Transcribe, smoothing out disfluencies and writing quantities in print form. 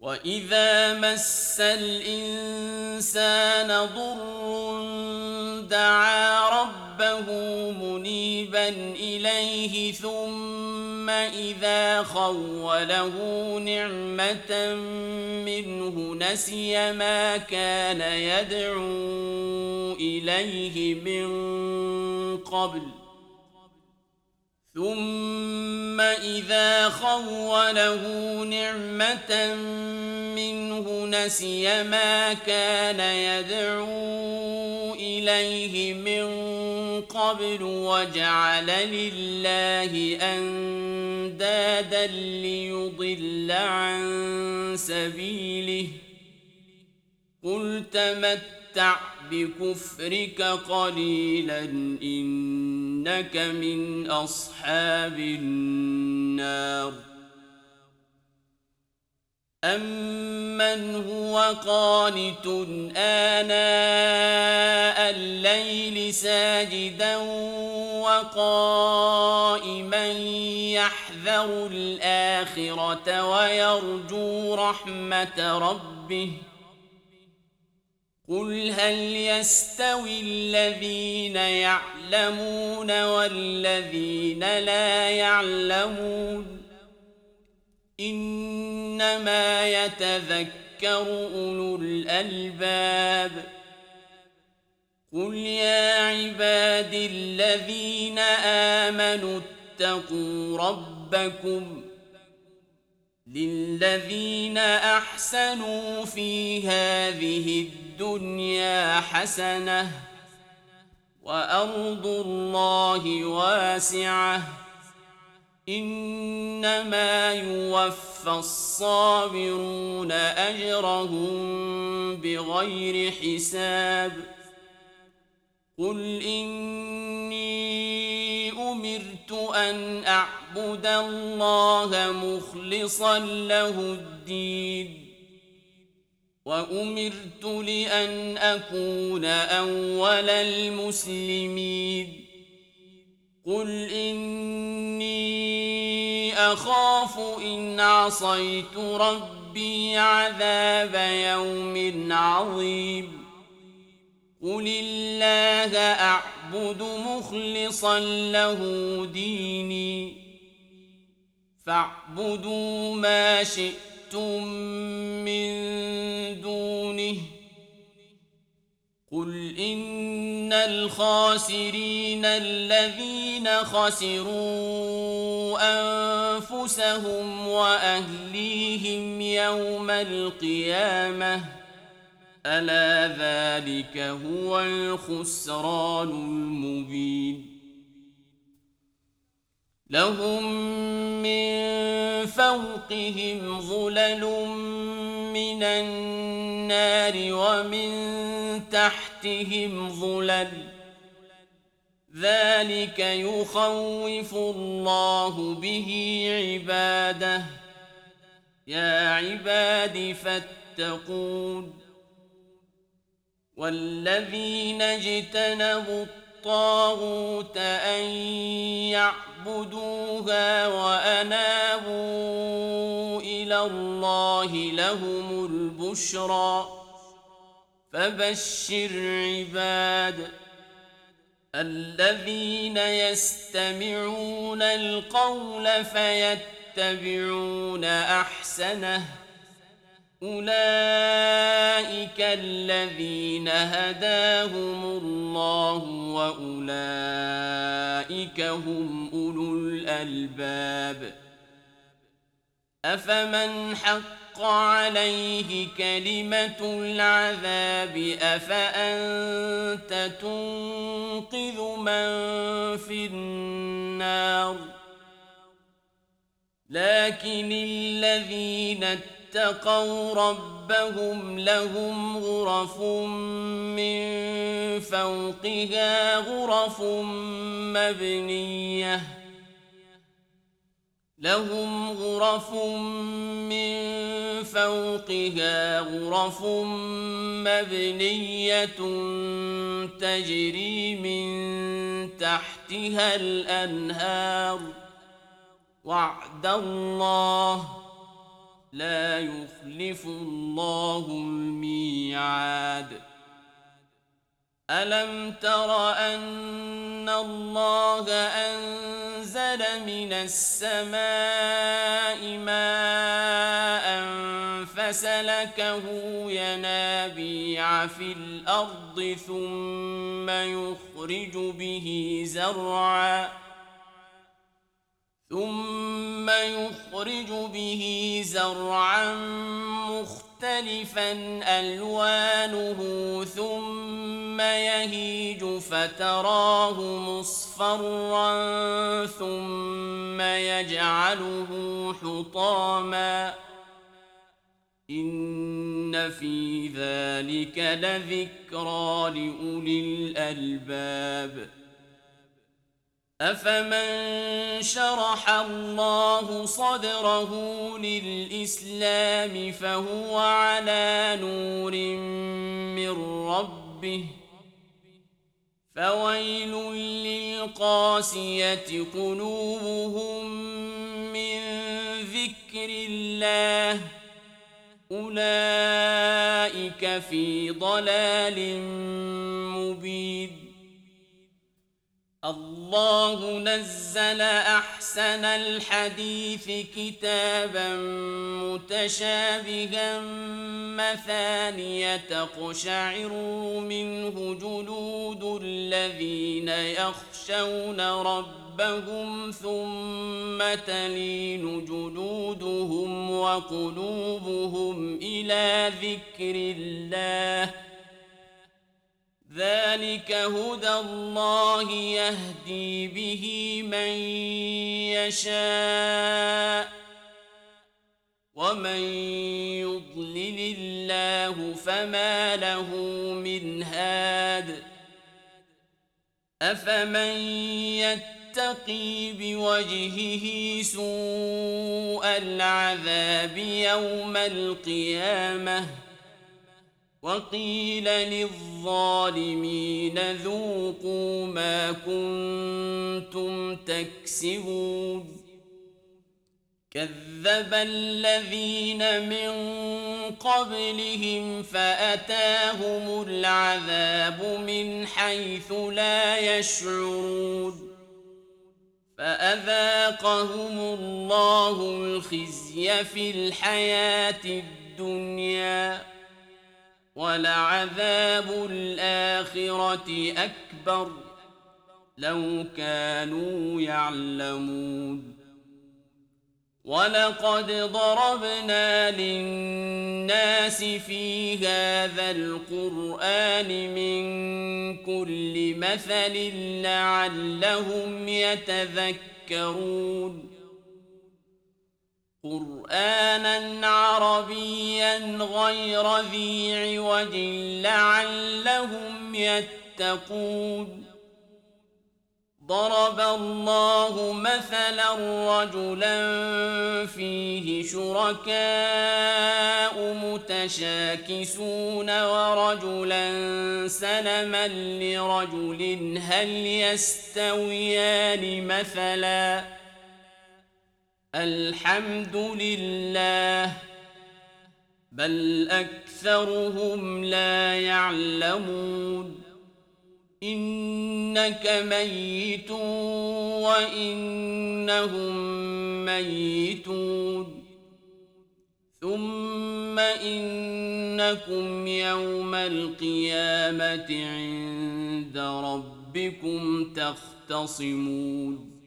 وَإِذَا مَسَّ الْإِنسَانَ ضُرٌّ دَعَا رَبَّهُ مُنِيبًا إِلَيْهِ ثُمَّ إِذَا خَوَّلَهُ نِعْمَةً مِّنْهُ نَسِيَ مَا كَانَ يَدْعُو إِلَيْهِ مِن قَبْلُ ثُمَّ إِذَا خَوَّلَهُ نِعْمَةً مِّنْهُ نَسِيَ مَا كَانَ يَدْعُو إِلَيْهِ مِن قَبْلُ وَجَعَلَ لِلَّهِ أَندَادًا لِّيُضِلَّ عَن سَبِيلِهِ قُلْ تَمَتَّعْ بِكُفْرِكَ قَلِيلًا إِنَّكَ مِنْ أَصْحَابِ النَّارِ أَمَّنْ هُوَ قَانِتٌ آنَاءَ اللَّيْلِ سَاجِدًا وَقَائِمًا يَحْذَرُ الْآخِرَةَ وَيَرْجُو رَحْمَةَ رَبِّهِ قُلْ هَلْ يَسْتَوِي الَّذِينَ يَعْلَمُونَ وَالَّذِينَ لَا يَعْلَمُونَ إِنَّمَا يَتَذَكَّرُ أُولُو الْأَلْبَابِ قُلْ يَا عِبَادِي الَّذِينَ آمَنُوا اتَّقُوا رَبَّكُمْ لِلَّذِينَ أَحْسَنُوا فِي هَٰذِهِ الدُّنْيَا حَسَنَةٌ وَأَرْضُ اللَّهِ وَاسِعَةٌ إِنَّمَا يُوَفَّى الصَّابِرُونَ أَجْرَهُم بِغَيْرِ حِسَابٍ قُلْ إِنِّي أُمِرْتُ أَنْ أَعْبُدَ اللَّهَ مُخْلِصًا لَّهُ الدِّينَ وَأُمِرْتُ لِأَنْ أَكُونَ أَوَّلَ الْمُسْلِمِينَ قُلْ إِنِّي أَخَافُ إِنْ عَصَيْتُ رَبِّي عَذَابَ يَوْمٍ عَظِيمٍ قُلِ اللَّهَ أَعْبُدُ مُخْلِصًا لَّهُ دِينِي فَاعْبُدُوا مَا شِئْتُم مِّن دُونِهِ قُلْ إِنَّ الْخَاسِرِينَ الَّذِينَ خَسِرُوا أَنفُسَهُمْ وَأَهْلِيهِمْ يَوْمَ الْقِيَامَةِ أَلَا ذَلِكَ هُوَ الْخُسْرَانُ الْمُبِينُ لَهُم مِّن فَوْقِهِمْ ظُلَلٌ مِّنَ النَّارِ وَمِن تَحْتِهِمْ ظُلَلٌ ذَلِكَ يُخَوِّفُ اللَّهُ بِهِ عِبَادَهُ يَا عِبَادِ فَاتَّقُونِ وَالَّذِينَ اجْتَنَبُوا الطَّاغُوتَ أَن يَعْبُدُوهَا وَأَنَابُوا إِلَى اللَّهِ لَهُمُ الْبُشْرَىٰ فَبَشِّرْ عِبَادِ الَّذِينَ يَسْتَمِعُونَ الْقَوْلَ فَيَتَّبِعُونَ أَحْسَنَهُ أُولَٰئِكَ الَّذِينَ هَدَاهُمُ اللَّهُ وَأُولَٰئِكَ هُمْ أُولُو الْأَلْبَابِ أَفَمَنْ حَقَّ عَلَيْهِ كَلِمَةُ الْعَذَابِ أَفَأَنتَ تُنقِذُ مَن فِي النَّارِ لَٰكِنِ الَّذِينَ اتَّقَوْا رَبَّهُمْ لَهُمْ غُرَفٌ مِّن فَوْقِهَا غُرَفٌ مَّبْنِيَّةٌ تَجْرِي مِن تَحْتِهَا الْأَنْهَارُ وَعْدَ اللَّهِ لا يخلف الله الميعاد. ألم تر أن الله أنزل من السماء ماء فسلكه ينابيع في الأرض ثم يخرج به زرعا مختلفا ألوانه ثم يهيج فتراه مصفرا ثم يجعله حطاما إن في ذلك لذكرى لأولي الألباب. أفمن شرح الله صدره للإسلام فهو على نور من ربه فويل للقاسية قلوبهم من ذكر الله أولئك في ضلال مبين. الله نزل أحسن الحديث كتابا متشابها مثانية تقشعر منه جلود الذين يخشون ربهم ثم تلين جلودهم وقلوبهم إلى ذكر الله ذلك هدى الله يهدي به من يشاء ومن يضلل الله فما له من هاد. أفمن يتقي بوجهه سوء العذاب يوم القيامة وقيل للظالمين ذوقوا ما كنتم تكسبون. كذب الذين من قبلهم فأتاهم العذاب من حيث لا يشعرون فأذاقهم الله الخزي في الحياة الدنيا ولعذاب الآخرة أكبر لو كانوا يعلمون. ولقد ضربنا للناس في هذا القرآن من كل مثل لعلهم يتذكرون. قرآنا عربيا غير ذي عوج لعلهم يتقون. ضرب الله مثلا رجلا فيه شركاء متشاكسون ورجلا سلما لرجل هل يستويان مثلا الحمد لله بل أكثرهم لا يعلمون. إنك ميت وإنهم ميتون ثم إنكم يوم القيامة عند ربكم تختصمون.